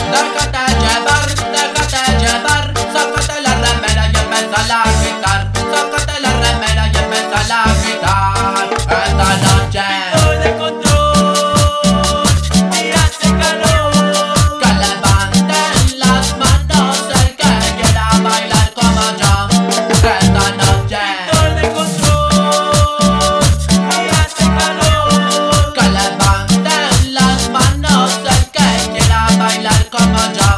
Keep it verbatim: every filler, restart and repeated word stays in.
Déjate llevar, déjate llevar. Sácate la remera y empieza a agitar. Sácate la remera y empieza a agitar. Esta noche Estoy de control y hace calor. que levanten las manos el que quiera bailar como yo. Esta noche Estoy de control y hace calor. que levanten las manos el que quiera bailar como yo.